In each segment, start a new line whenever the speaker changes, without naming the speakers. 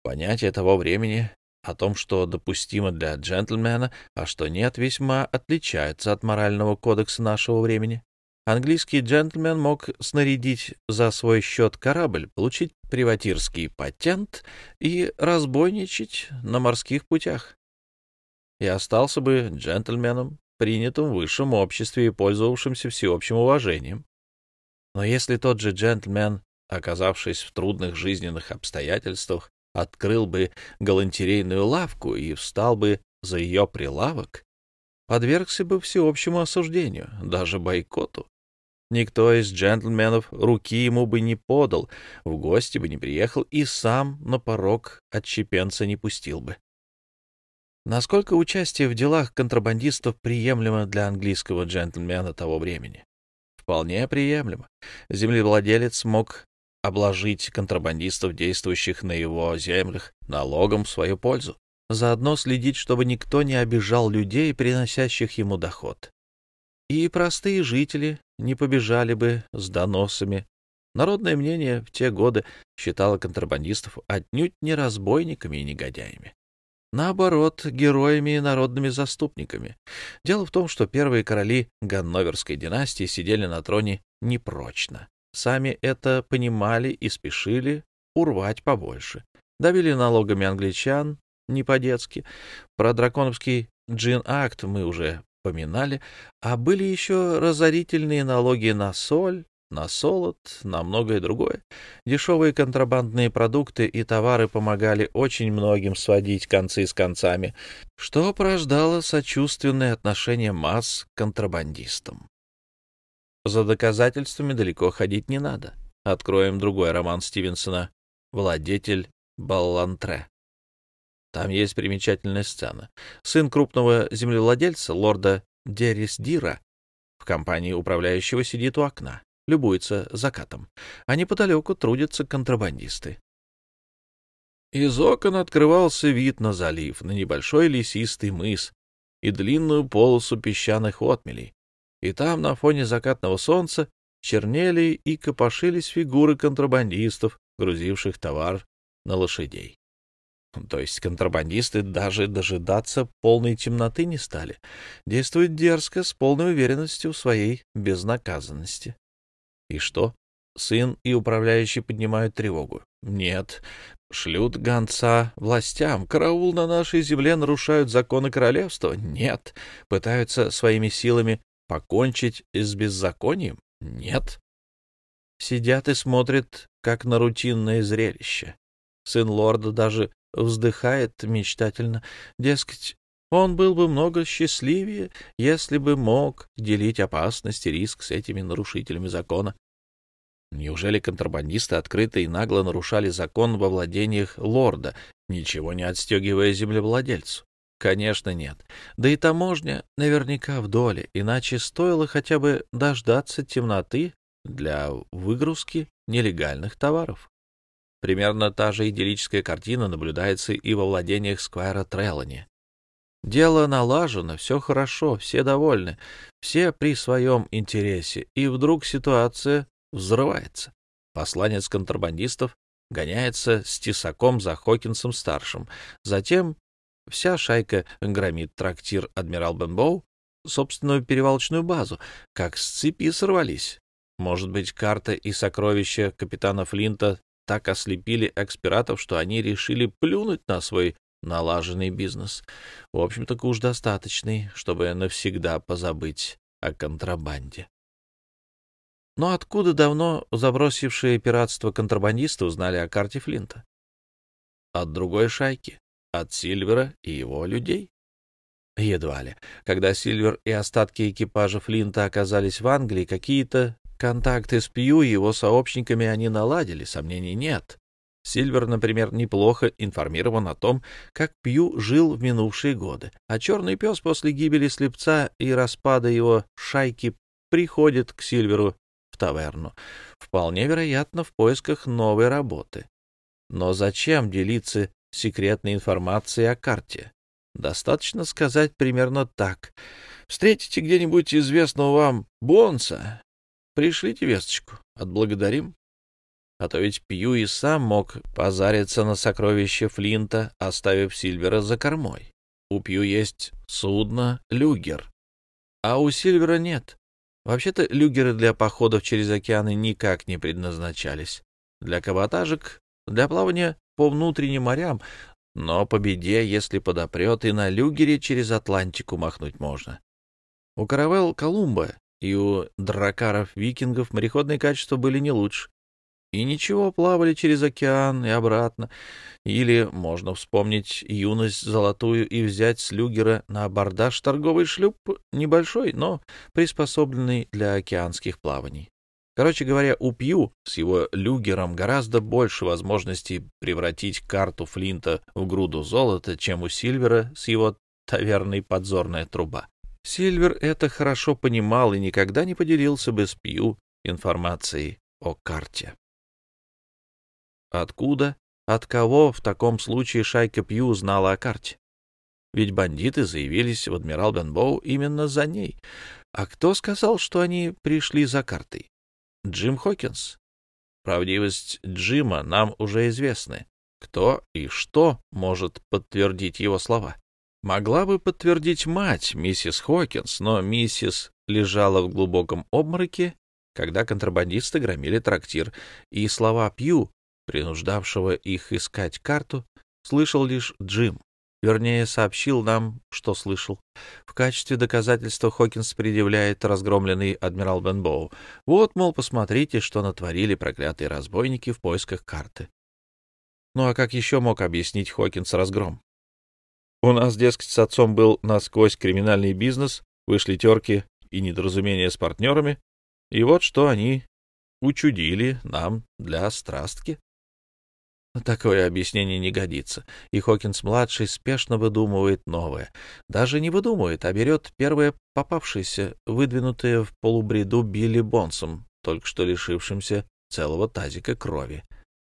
Понятие того времени о том, что допустимо для джентльмена, а что нет, весьма отличается от морального кодекса нашего времени. Английский джентльмен мог снарядить за свой счет корабль, получить приватирский патент и разбойничать на морских путях. И остался бы джентльменом, принятым в высшем обществе и пользовавшимся всеобщим уважением. Но если тот же джентльмен, оказавшись в трудных жизненных обстоятельствах, открыл бы галантерейную лавку и встал бы за ее прилавок, подвергся бы всеобщему осуждению, даже бойкоту. Никто из джентльменов руки ему бы не подал, в гости бы не приехал и сам на порог отщепенца не пустил бы. Насколько участие в делах контрабандистов приемлемо для английского джентльмена того времени? Вполне приемлемо. Землевладелец мог обложить контрабандистов, действующих на его землях, налогом в свою пользу, заодно следить, чтобы никто не обижал людей, приносящих ему доход. И простые жители не побежали бы с доносами. Народное мнение в те годы считало контрабандистов отнюдь не разбойниками и негодяями. Наоборот, героями и народными заступниками. Дело в том, что первые короли Ганноверской династии сидели на троне непрочно. Сами это понимали и спешили урвать побольше. Давили налогами англичан не по-детски. Про драконовский Джин-акт мы уже поминали, а были еще разорительные налоги на соль, на солод, на многое другое. Дешевые контрабандные продукты и товары помогали очень многим сводить концы с концами, что порождало сочувственное отношение масс к контрабандистам. За доказательствами далеко ходить не надо. Откроем другой роман Стивенсона «Владетель Баллантре». Там есть примечательная сцена. Сын крупного землевладельца, лорда Деррисдира, в компании управляющего сидит у окна, любуется закатом, а неподалеку трудятся контрабандисты. Из окон открывался вид на залив, на небольшой лесистый мыс и длинную полосу песчаных отмелей, и там на фоне закатного солнца чернели и копошились фигуры контрабандистов, грузивших товар на лошадей. То есть контрабандисты даже дожидаться полной темноты не стали, действуют дерзко, с полной уверенностью в своей безнаказанности. И что? Сын и управляющий поднимают тревогу? Нет. Шлют гонца властям. Караул на нашей земле, нарушают законы королевства? Нет. Пытаются своими силами покончить с беззаконием? Нет. Сидят и смотрят, как на рутинное зрелище. Сын лорда даже вздыхает мечтательно, дескать, он был бы много счастливее, если бы мог делить опасность и риск с этими нарушителями закона. Неужели контрабандисты открыто и нагло нарушали закон во владениях лорда, ничего не отстегивая землевладельцу? Конечно, нет. Да и таможня наверняка в доле, иначе стоило хотя бы дождаться темноты для выгрузки нелегальных товаров. Примерно та же идиллическая картина наблюдается и во владениях сквайра Трелани. Дело налажено, все хорошо, все довольны, все при своем интересе, и вдруг ситуация взрывается. Посланец контрабандистов гоняется с тесаком за Хокинсом-старшим. Затем вся шайка громит трактир «Адмирал Бенбоу», собственную перевалочную базу, как с цепи сорвались. Может быть, карта и сокровища капитана Флинта так ослепили экспиратов, что они решили плюнуть на свой налаженный бизнес. В общем-то, уж достаточный, чтобы навсегда позабыть о контрабанде. Но откуда давно забросившие пиратство контрабандисты узнали о карте Флинта? От другой шайки, от Сильвера и его людей? Едва ли. Когда Сильвер и остатки экипажа Флинта оказались в Англии, какие-то контакты с Пью и его сообщниками они наладили, сомнений нет. Сильвер, например, неплохо информирован о том, как Пью жил в минувшие годы, а черный пес после гибели слепца и распада его шайки приходит к Сильверу в таверну, вполне вероятно, в поисках новой работы. Но зачем делиться секретной информацией о карте? Достаточно сказать примерно так. Встретите где-нибудь известного вам Бонса, пришлите весточку, отблагодарим. А то ведь Пью и сам мог позариться на сокровища Флинта, оставив Сильвера за кормой. У Пью есть судно «Люгер», а у Сильвера нет. Вообще-то люгеры для походов через океаны никак не предназначались. Для каботажек, для плавания по внутренним морям, но по беде, если подопрет, и на люгере через Атлантику махнуть можно. У каравелл Колумба и у дракаров-викингов мореходные качества были не лучше. И ничего, плавали через океан и обратно. Или можно вспомнить юность золотую и взять с люгера на абордаж торговый шлюп, небольшой, но приспособленный для океанских плаваний. Короче говоря, у Пью с его люгером гораздо больше возможностей превратить карту Флинта в груду золота, чем у Сильвера с его таверной «Подзорная труба». Сильвер это хорошо понимал и никогда не поделился бы с Пью информацией о карте. Откуда, от кого в таком случае шайка Пью знала о карте? Ведь бандиты заявились в Адмирал Бенбоу именно за ней. А кто сказал, что они пришли за картой? Джим Хокинс. Правдивость Джима нам уже известны. Кто и что может подтвердить его слова? Могла бы подтвердить мать, миссис Хокинс, но миссис лежала в глубоком обмороке, когда контрабандисты громили трактир, и слова Пью, принуждавшего их искать карту, слышал лишь Джим. Вернее, сообщил нам, что слышал. В качестве доказательства Хокинс предъявляет разгромленный адмирал Бенбоу. Вот, мол, посмотрите, что натворили проклятые разбойники в поисках карты. Ну а как еще мог объяснить Хокинс разгром? У нас, дескать, с отцом был насквозь криминальный бизнес, вышли терки и недоразумения с партнерами, и вот что они учудили нам для страстки. Такое объяснение не годится, и Хокинс-младший спешно выдумывает новое. Даже не выдумывает, а берет первое попавшееся, выдвинутое в полубреду Билли Бонсом, только что лишившимся целого тазика крови.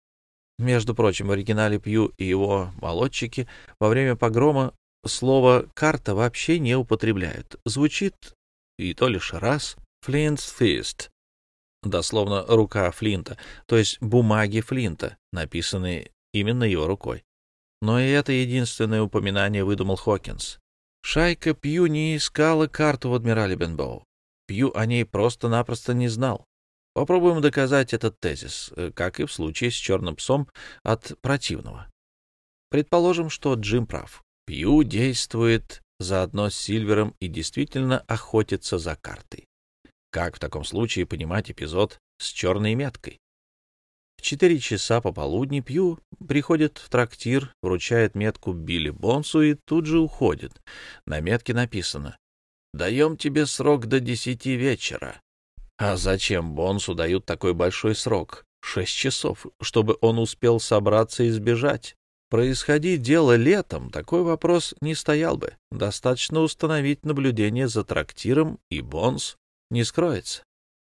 Между прочим, в оригинале Пью и его молодчики во время погрома слово «карта» вообще не употребляют. Звучит, и то лишь раз, «Flint's Fist», дословно «рука Флинта», то есть бумаги Флинта, написанные именно его рукой. Но и это единственное упоминание выдумал Хокинс. Шайка Пью не искала карту в адмирале Бенбоу. Пью о ней просто-напросто не знал. Попробуем доказать этот тезис, как и в случае с черным псом от противного. Предположим, что Джим прав. Пью действует заодно с Сильвером и действительно охотится за картой. Как в таком случае понимать эпизод с черной меткой? В 4 часа пополудни Пью приходит в трактир, вручает метку Билли Бонсу и тут же уходит. На метке написано: «Даем тебе срок до 10 вечера». А зачем Бонсу дают такой большой срок? 6 часов, чтобы он успел собраться и сбежать. Происходи дело летом, такой вопрос не стоял бы. Достаточно установить наблюдение за трактиром, и Бонс не скроется.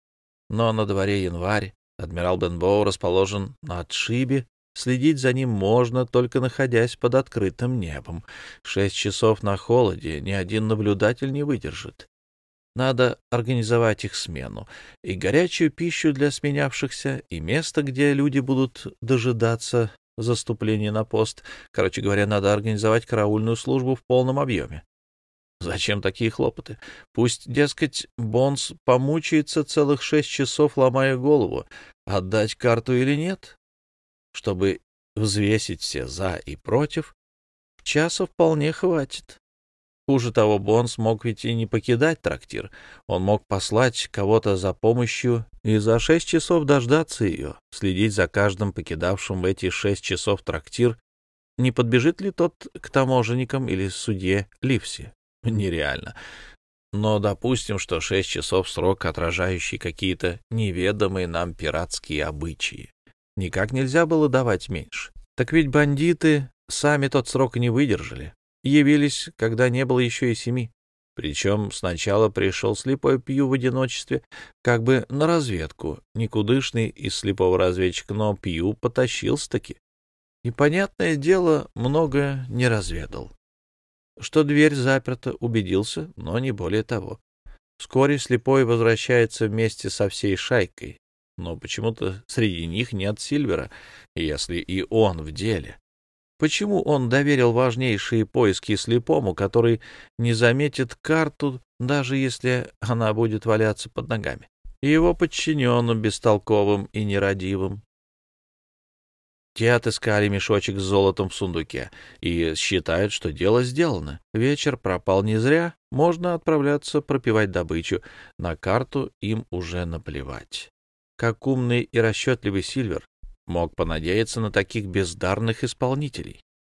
Но на дворе январь, адмирал Бенбоу расположен на отшибе, следить за ним можно, только находясь под открытым небом. 6 часов на холоде ни один наблюдатель не выдержит. Надо организовать их смену, и горячую пищу для сменявшихся, и место, где люди будут дожидаться заступления на пост. Короче говоря, надо организовать караульную службу в полном объеме. Зачем такие хлопоты? Пусть, дескать, Бонс помучается целых 6 часов, ломая голову, отдать карту или нет. Чтобы взвесить все «за» и «против», часа вполне хватит. Хуже того, Бонс мог ведь и не покидать трактир. Он мог послать кого-то за помощью и за 6 часов дождаться ее, следить за каждым покидавшим в эти 6 часов трактир, не подбежит ли тот к таможенникам или судье Ливси. Нереально. Но допустим, что 6 часов срок, отражающий какие-то неведомые нам пиратские обычаи. Никак нельзя было давать меньше. Так ведь бандиты сами тот срок не выдержали. Явились, когда не было еще и 7. Причем сначала пришел слепой Пью в одиночестве, как бы на разведку. Никудышный из слепого разведчика, но Пью потащился-таки. И, понятное дело, много не разведал. Что дверь заперта, убедился, но не более того. Вскоре слепой возвращается вместе со всей шайкой. но почему-то среди них нет Сильвера, если и он в деле. Почему он доверил важнейшие поиски слепому, который не заметит карту, даже если она будет валяться под ногами, и его подчиненным, бестолковым и нерадивым? Те отыскали мешочек с золотом в сундуке и считают, что дело сделано. Вечер пропал не зря, можно отправляться пропивать добычу. На карту им уже наплевать. Как умный и расчетливый Сильвер мог понадеяться на таких бездарных исполнителей?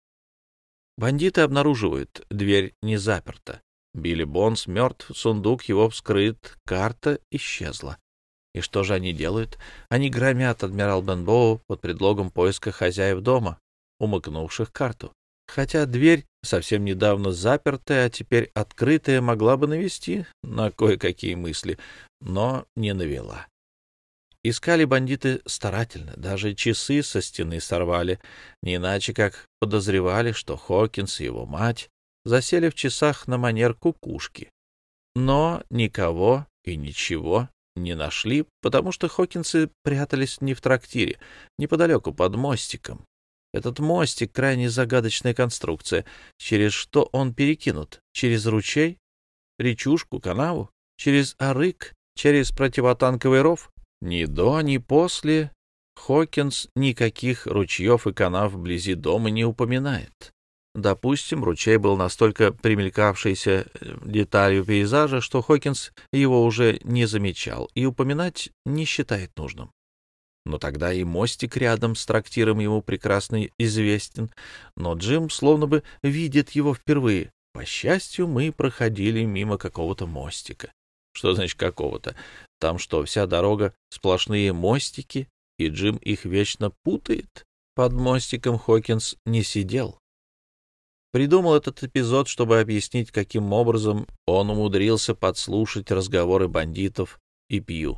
Бандиты обнаруживают, дверь не заперта. Билли Бонс мертв, сундук его вскрыт, карта исчезла. И что же они делают? Они громят адмирал Бенбоу под предлогом поиска хозяев дома, умыкнувших карту. Хотя дверь, совсем недавно запертая, а теперь открытая, могла бы навести на кое-какие мысли, но не навела. Искали бандиты старательно, даже часы со стены сорвали, не иначе как подозревали, что Хокинс и его мать засели в часах на манер кукушки. Но никого и ничего не нашли, потому что Хокинсы прятались не в трактире, неподалеку под мостиком. Этот мостик — крайне загадочная конструкция. Через что он перекинут? Через ручей? Речушку? Канаву? Через арык? Через противотанковый ров? Ни до, ни после Хокинс никаких ручьев и канав вблизи дома не упоминает. Допустим, ручей был настолько примелькавшейся деталью пейзажа, что Хокинс его уже не замечал и упоминать не считает нужным. Но тогда и мостик рядом с трактиром ему прекрасно известен, но Джим словно бы видит его впервые. По счастью, мы проходили мимо какого-то мостика. Что значит какого-то? Там что, вся дорога сплошные мостики, и Джим их вечно путает? Под мостиком Хокинс не сидел. Придумал этот эпизод, чтобы объяснить, каким образом он умудрился подслушать разговоры бандитов и Пью,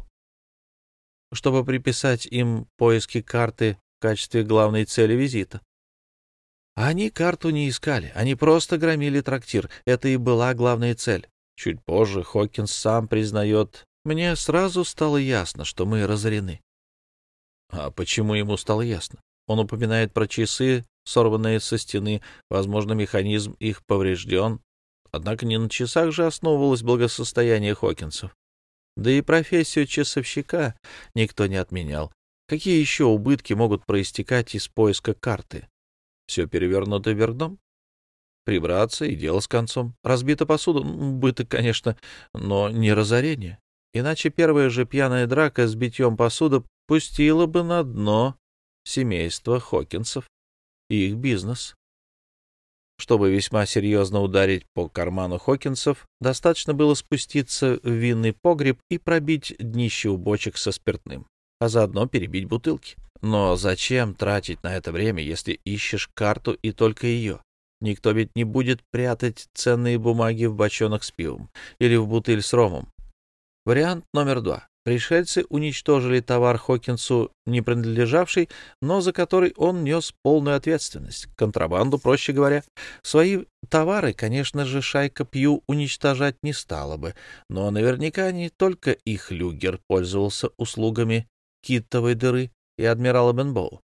чтобы приписать им поиски карты в качестве главной цели визита. Они карту не искали, они просто громили трактир. Это и была главная цель. Чуть позже Хокинс сам признает: «Мне сразу стало ясно, что мы разорены». А почему ему стало ясно? Он упоминает про часы, сорванные со стены, возможно, механизм их поврежден. Однако не на часах же основывалось благосостояние Хокинсов. Да и профессию часовщика никто не отменял. Какие еще убытки могут проистекать из поиска карты? Все перевернуто вверх дном? Прибраться и дело с концом. Разбита посуда? Убыток, конечно, но не разорение. Иначе первая же пьяная драка с битьем посуды пустила бы на дно семейство Хокинсов и их бизнес. Чтобы весьма серьезно ударить по карману Хокинсов, достаточно было спуститься в винный погреб и пробить днище у бочек со спиртным, а заодно перебить бутылки. Но зачем тратить на это время, если ищешь карту и только ее? Никто ведь не будет прятать ценные бумаги в бочонок с пивом или в бутыль с ромом. Вариант номер 2. Пришельцы уничтожили товар Хокинсу, не принадлежавший, но за который он нес полную ответственность. Контрабанду, проще говоря. Свои товары, конечно же, шайка Пью уничтожать не стала бы, но наверняка не только их люгер пользовался услугами китовой дыры и адмирала Бенбоу.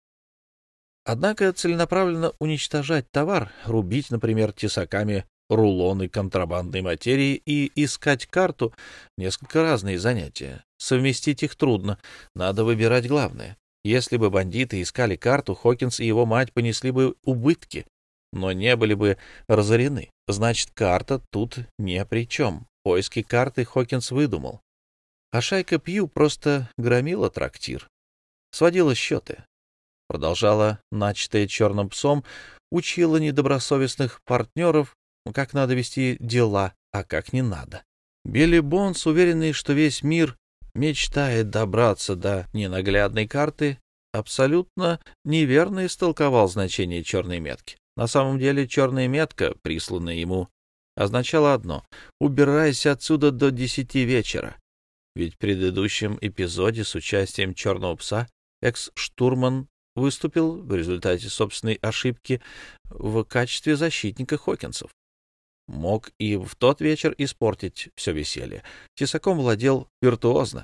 Однако целенаправленно уничтожать товар, рубить, например, тесаками рулоны контрабандной материи и искать карту — несколько разные занятия. Совместить их трудно, надо выбирать главное. Если бы бандиты искали карту, Хокинс и его мать понесли бы убытки, но не были бы разорены. Значит, карта тут ни при чем. Поиски карты Хокинс выдумал. А шайка Пью просто громила трактир, сводила счеты, продолжала начатое черным псом, учила недобросовестных партнеров, как надо вести дела, а как не надо. Билли Бонс, уверенный, что весь мир мечтает добраться до ненаглядной карты, абсолютно неверно истолковал значение черной метки. На самом деле черная метка, присланная ему, означала одно — убирайся отсюда до 10 вечера. Ведь в предыдущем эпизоде с участием черного пса экс-штурман выступил в результате собственной ошибки в качестве защитника Хокинсов. Мог и в тот вечер испортить все веселье. Тесаком владел виртуозно.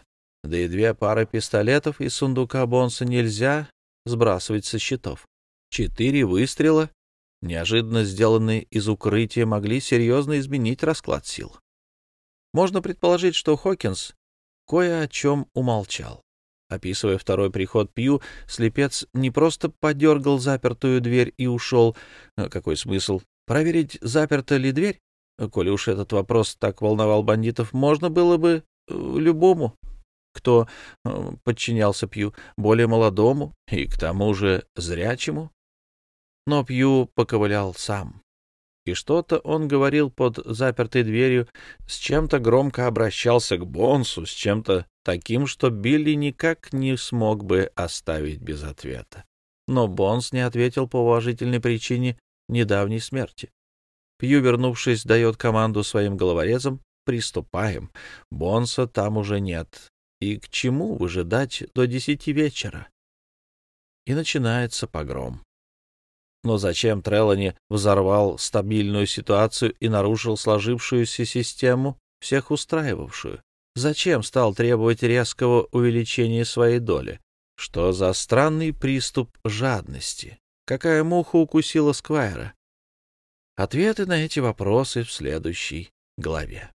Да и 2 пары пистолетов из сундука Бонса нельзя сбрасывать со счетов. 4 выстрела, неожиданно сделанные из укрытия, могли серьезно изменить расклад сил. Можно предположить, что Хокинс кое о чем умолчал. Описывая второй приход Пью, слепец не просто подергал запертую дверь и ушел. Какой смысл? Проверить, заперта ли дверь? Коли уж этот вопрос так волновал бандитов, можно было бы любому, кто подчинялся Пью, более молодому и к тому же зрячему. Но Пью поковылял сам. И что-то он говорил под запертой дверью, с чем-то громко обращался к Бонсу, с чем-то таким, что Билли никак не смог бы оставить без ответа. Но Бонс не ответил по уважительной причине недавней смерти. Пью, вернувшись, дает команду своим головорезам: «Приступаем. Бонса там уже нет. И к чему выжидать до 10 вечера?» И начинается погром. Но зачем Трелани взорвал стабильную ситуацию и нарушил сложившуюся систему, всех устраивавшую? Зачем стал требовать резкого увеличения своей доли? Что за странный приступ жадности? Какая муха укусила Сквайра? Ответы на эти вопросы в следующей главе.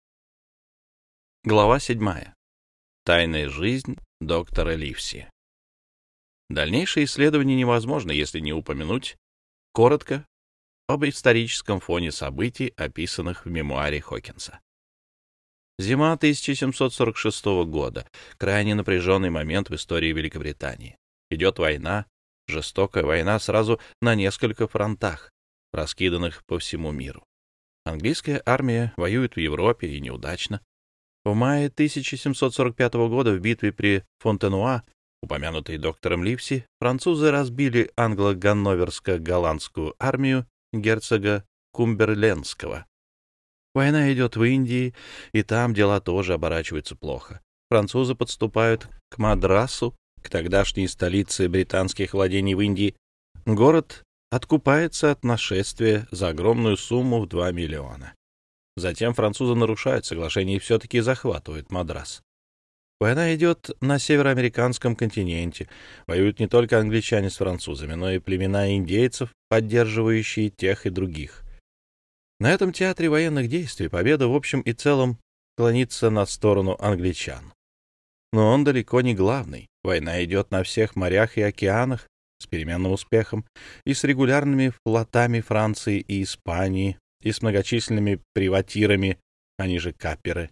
Глава 7. Тайная жизнь доктора Ливси. Дальнейшее исследование невозможно, если не упомянуть коротко об историческом фоне событий, описанных в мемуаре Хокинса. Зима 1746 года — крайне напряженный момент в истории Великобритании. Идет война, жестокая война сразу на несколько фронтах, раскиданных по всему миру. Английская армия воюет в Европе и неудачно. В мае 1745 года в битве при Фонтенуа, упомянутой доктором Ливси, французы разбили англо-ганноверско-голландскую армию герцога Кумберлендского. Война идет в Индии, и там дела тоже оборачиваются плохо. Французы подступают к Мадрасу, к тогдашней столице британских владений в Индии. Город откупается от нашествия за огромную сумму в 2 миллиона. Затем французы нарушают соглашение и все-таки захватывают Мадрас. Война идет на североамериканском континенте. Воюют не только англичане с французами, но и племена индейцев, поддерживающие тех и других. На этом театре военных действий победа в общем и целом клонится на сторону англичан. Но он далеко не главный. Война идет на всех морях и океанах с переменным успехом, и с регулярными флотами Франции и Испании, и с многочисленными приватирами, они же каперы.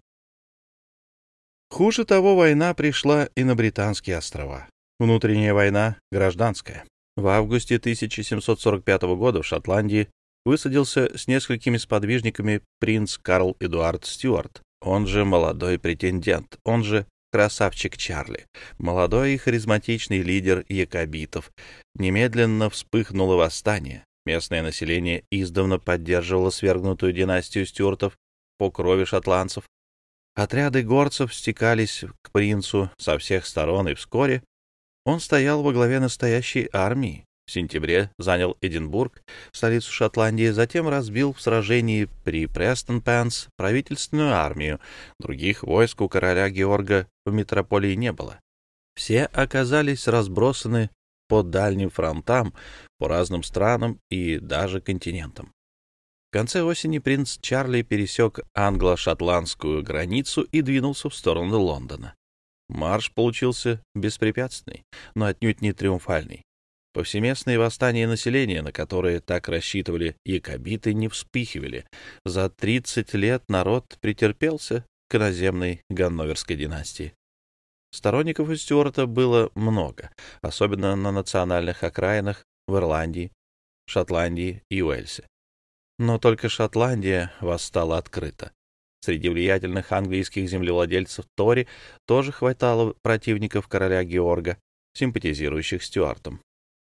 Хуже того, война пришла и на Британские острова. Внутренняя война — гражданская. В августе 1745 года в Шотландии высадился с несколькими сподвижниками принц Карл Эдуард Стюарт, он же молодой претендент, он же красавчик Чарли, молодой и харизматичный лидер якобитов. Немедленно вспыхнуло восстание. Местное население издавна поддерживало свергнутую династию Стюартов по крови шотландцев. Отряды горцев стекались к принцу со всех сторон, и вскоре он стоял во главе настоящей армии. В сентябре занял Эдинбург, столицу Шотландии, затем разбил в сражении при Престон-Пенс правительственную армию. Других войск у короля Георга в метрополии не было. Все оказались разбросаны по дальним фронтам, по разным странам и даже континентам. В конце осени принц Чарли пересек англо-шотландскую границу и двинулся в сторону Лондона. Марш получился беспрепятственный, но отнюдь не триумфальный. Повсеместные восстания населения, на которые так рассчитывали якобиты, не вспыхивали. За 30 лет народ претерпелся к иноземной ганноверской династии. Сторонников у Стюарта было много, особенно на национальных окраинах в Ирландии, Шотландии и Уэльсе. Но только Шотландия восстала открыто. Среди влиятельных английских землевладельцев Тори тоже хватало противников короля Георга, симпатизирующих Стюартом.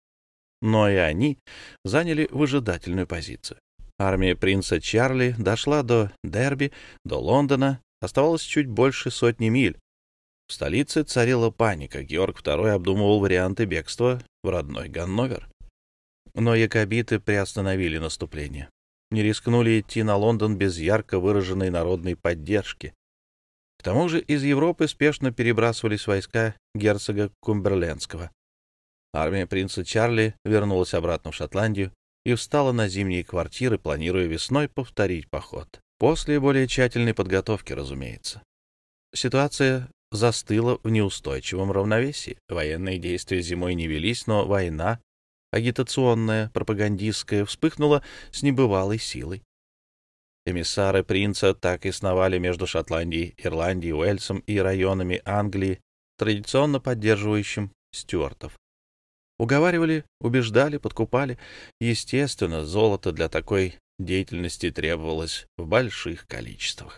Но и они заняли выжидательную позицию. Армия принца Чарли дошла до Дерби, до Лондона, оставалось чуть больше 100 миль. В столице царила паника, Георг II обдумывал варианты бегства в родной Ганновер. Но якобиты приостановили наступление. Не рискнули идти на Лондон без ярко выраженной народной поддержки. К К тому же из Европы спешно перебрасывались войска герцога Кумберлендского. Армия принца Чарли вернулась обратно в Шотландию и встала на зимние квартиры, планируя весной повторить поход. После более тщательной подготовки, разумеется. Ситуация застыла в неустойчивом равновесии. Военные действия зимой не велись, но война, агитационная, пропагандистская, вспыхнула с небывалой силой. Эмиссары принца так и сновали между Шотландией, Ирландией, Уэльсом и районами Англии, традиционно поддерживающим стюартов. Уговаривали, убеждали, подкупали. Естественно, золото для такой деятельности требовалось в больших количествах.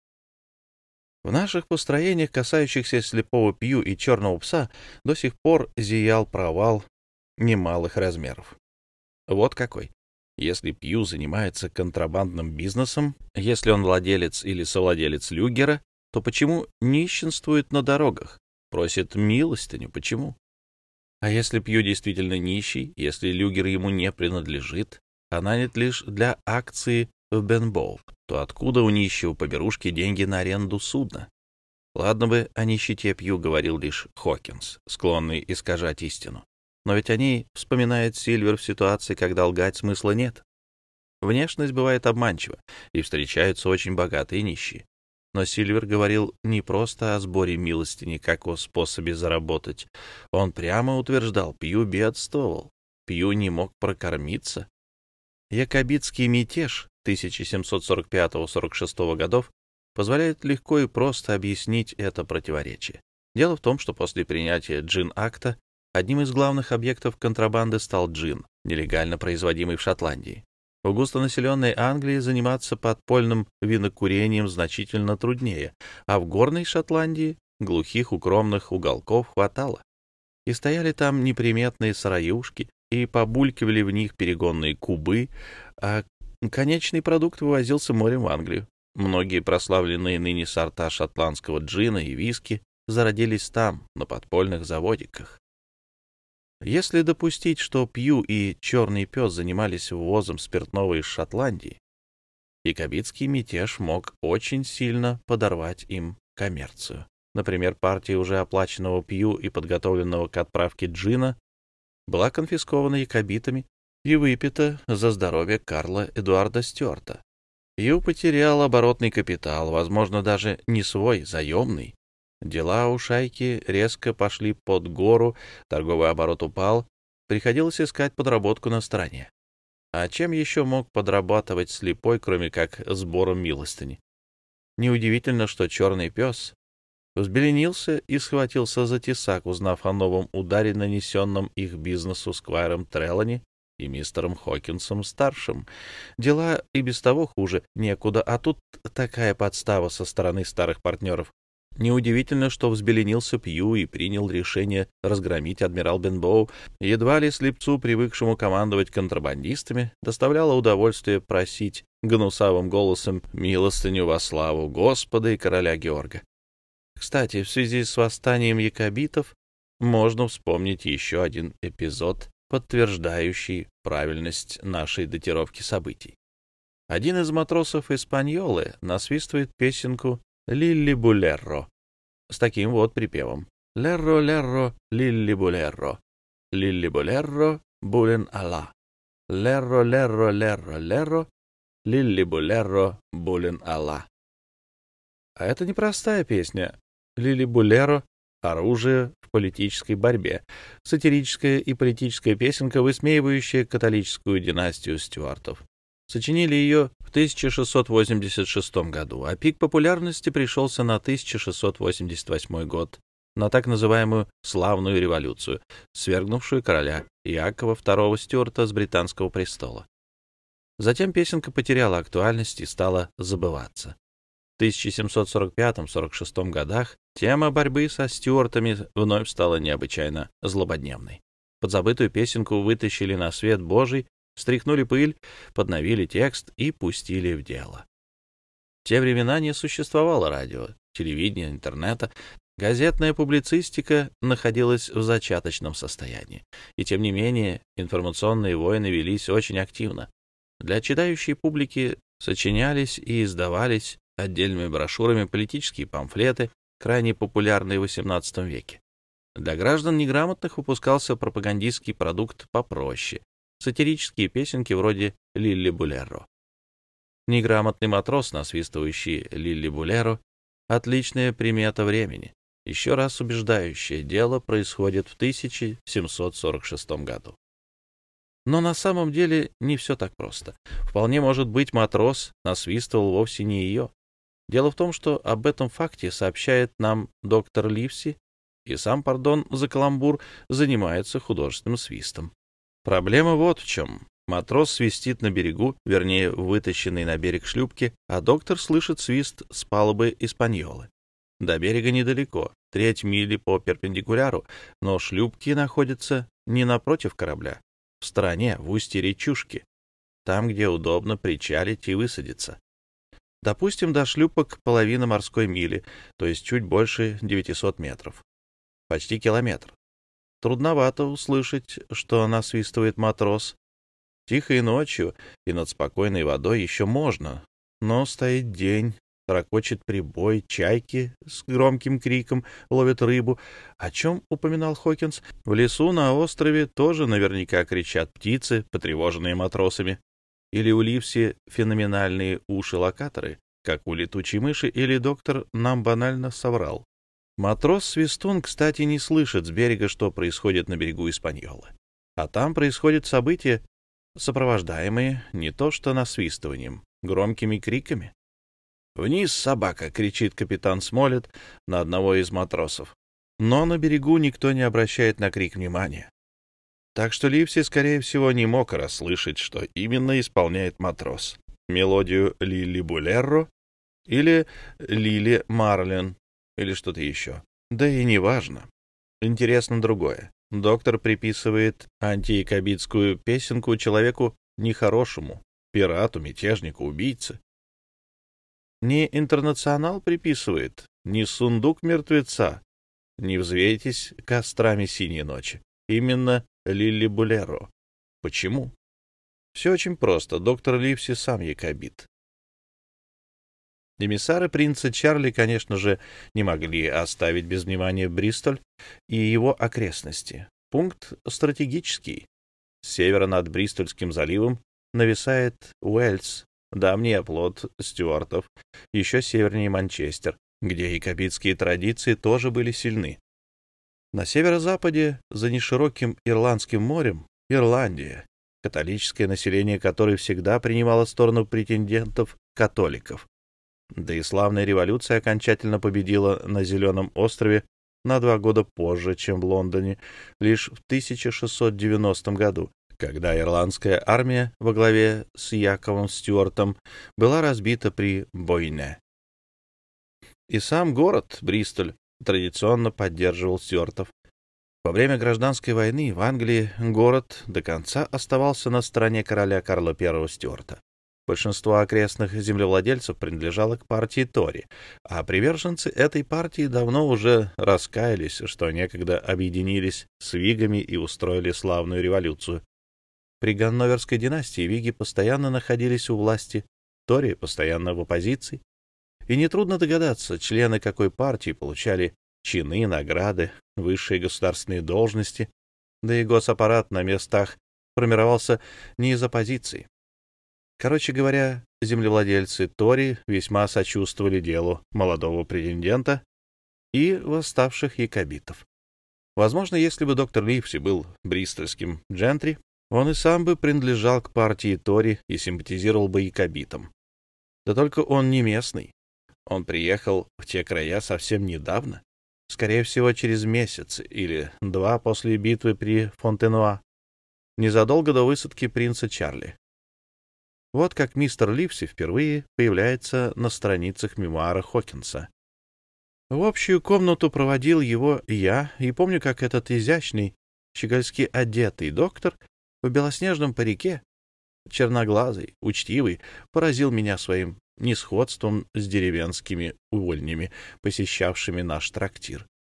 В наших построениях, касающихся слепого Пью и черного пса, до сих пор зиял провал немалых размеров. Вот какой. Если Пью занимается контрабандным бизнесом, если он владелец или совладелец люгера, то почему нищенствует на дорогах? Просит милостыню, почему? А если Пью действительно нищий, если люгер ему не принадлежит, а нанят лишь для акции в Бенбоу, то откуда у нищего поберушки деньги на аренду судна? Ладно бы о нищете Пью говорил лишь Хокинс, склонный искажать истину. Но ведь о ней вспоминает Сильвер в ситуации, когда лгать смысла нет. Внешность бывает обманчива, и встречаются очень богатые и нищие. Но Сильвер говорил не просто о сборе милостыни, как о способе заработать. Он прямо утверждал, Пью бедствовал, Пью не мог прокормиться. Якобитский мятеж 1745-46 годов позволяет легко и просто объяснить это противоречие. Дело в том, что после принятия Джин-акта одним из главных объектов контрабанды стал джин, нелегально производимый в Шотландии. В густонаселенной Англии заниматься подпольным винокурением значительно труднее, а в горной Шотландии глухих укромных уголков хватало. И стояли там неприметные сыроюшки, и побулькивали в них перегонные кубы, а конечный продукт вывозился морем в Англию. Многие прославленные ныне сорта шотландского джина и виски зародились там, на подпольных заводиках. Если допустить, что Пью и Черный пес занимались ввозом спиртного из Шотландии, якобитский мятеж мог очень сильно подорвать им коммерцию. Например, партия уже оплаченного Пью и подготовленного к отправке джина была конфискована якобитами и выпита за здоровье Карла Эдуарда Стюарта. Пью потерял оборотный капитал, возможно, даже не свой, заемный. Дела у шайки резко пошли под гору, торговый оборот упал, приходилось искать подработку на стороне. А чем еще мог подрабатывать слепой, кроме как сбором милостыни? Неудивительно, что черный пес взбеленился и схватился за тесак, узнав о новом ударе, нанесенном их бизнесу Сквайром Трелани и мистером Хокинсом-старшим. Дела и без того хуже некуда, а тут такая подстава со стороны старых партнеров. Неудивительно, что взбеленился Пью и принял решение разгромить адмирал Бенбоу. Едва ли слепцу, привыкшему командовать контрабандистами, доставляло удовольствие просить гнусавым голосом милостыню во славу Господа и короля Георга. Кстати, в связи с восстанием якобитов можно вспомнить еще один эпизод, подтверждающий правильность нашей датировки событий. Один из матросов Испаньолы насвистывает песенку «Лилли-булерро» с таким вот припевом: «Лерро-лерро, лилли-булерро, лилли-булерро, булен-ала, лерро-лерро-лерро-лерро, лилли-булерро, булен-ала». А это непростая песня. «Лилли-булерро» — оружие в политической борьбе, сатирическая и политическая песенка, высмеивающая католическую династию Стюартов. Сочинили ее в 1686 году, а пик популярности пришелся на 1688 год, на так называемую «славную революцию», свергнувшую короля Иакова II Стюарта с британского престола. Затем песенка потеряла актуальность и стала забываться. В 1745-46 годах тема борьбы со Стюартами вновь стала необычайно злободневной. Подзабытую песенку вытащили на свет Божий, стряхнули пыль, подновили текст и пустили в дело. В те времена не существовало радио, телевидения, интернета. Газетная публицистика находилась в зачаточном состоянии. И тем не менее информационные войны велись очень активно. Для читающей публики сочинялись и издавались отдельными брошюрами политические памфлеты, крайне популярные в XVIII веке. Для граждан неграмотных выпускался пропагандистский продукт попроще — сатирические песенки вроде «Лилли-Булеро». Неграмотный матрос, насвистывающий «Лилли-Булеро» — отличная примета времени. Еще раз убеждающее дело происходит в 1746 году. Но на самом деле не все так просто. Вполне может быть, матрос насвистывал вовсе не ее. Дело в том, что об этом факте сообщает нам доктор Ливси, и сам, пардон за каламбур, занимается художественным свистом. Проблема вот в чем. Матрос свистит на берегу, вернее, вытащенной на берег шлюпки, а доктор слышит свист с палубы Испаньолы. До берега недалеко, треть мили по перпендикуляру, но шлюпки находятся не напротив корабля, в стороне, в устье речушки, там, где удобно причалить и высадиться. Допустим, до шлюпок половина морской мили, то есть чуть больше 900 метров. Почти километр. Трудновато услышать, что насвистывает матрос. Тихой ночью и над спокойной водой еще можно, но стоит день, ракочет прибой, чайки с громким криком ловят рыбу. О чем упоминал Хокинс? В лесу на острове тоже наверняка кричат птицы, потревоженные матросами. Или у Ливси феноменальные уши-локаторы, как у летучей мыши, или доктор нам банально соврал. Матрос-свистун, кстати, не слышит с берега, что происходит на берегу Испаньолы. А там происходят события, сопровождаемые не то что насвистыванием, громкими криками. «Вниз, собака!» — кричит капитан Смолет на одного из матросов. Но на берегу никто не обращает на крик внимания. Так что Ливси, скорее всего, не мог расслышать, что именно исполняет матрос. Мелодию «Лилли-Булеро» или «Лили Марлен» или что-то еще. Да и не важно. Интересно другое. Доктор приписывает антиякобитскую песенку человеку нехорошему, пирату, мятежнику, убийце. Не интернационал приписывает, не сундук мертвеца, не взвейтесь кострами синей ночи. Именно Лилли-Булеро. Почему? Все очень просто. Доктор Ливси сам якобит. Эмиссары принца Чарли, конечно же, не могли оставить без внимания Бристоль и его окрестности. Пункт стратегический. С севера над Бристольским заливом нависает Уэльс, давний оплот стюартов, еще севернее Манчестер, где якобитские традиции тоже были сильны. На северо-западе, за нешироким Ирландским морем, Ирландия, католическое население которой всегда принимало сторону претендентов-католиков. Да и славная революция окончательно победила на Зеленом острове на 2 года позже, чем в Лондоне, лишь в 1690 году, когда ирландская армия во главе с Яковом Стюартом была разбита при Бойне. И сам город Бристоль традиционно поддерживал стюартов. Во время гражданской войны в Англии город до конца оставался на стороне короля Карла I Стюарта. Большинство окрестных землевладельцев принадлежало к партии Тори, а приверженцы этой партии давно уже раскаялись, что некогда объединились с вигами и устроили славную революцию. При Ганноверской династии виги постоянно находились у власти, Тори постоянно в оппозиции. И нетрудно догадаться, члены какой партии получали чины, награды, высшие государственные должности, да и госаппарат на местах формировался не из оппозиции. Короче говоря, землевладельцы Тори весьма сочувствовали делу молодого претендента и восставших якобитов. Возможно, если бы доктор Ливси был бристольским джентри, он и сам бы принадлежал к партии Тори и симпатизировал бы якобитам. Да только он не местный. Он приехал в те края совсем недавно, скорее всего, через месяц или 2 после битвы при Фонтенуа, незадолго до высадки принца Чарли. Вот как мистер Ливси впервые появляется на страницах мемуара Хокинса. В общую комнату проводил его я, и помню, как этот изящный, щегольски одетый доктор в белоснежном парике, черноглазый, учтивый, поразил меня своим несходством с деревенскими увольнями, посещавшими наш трактир.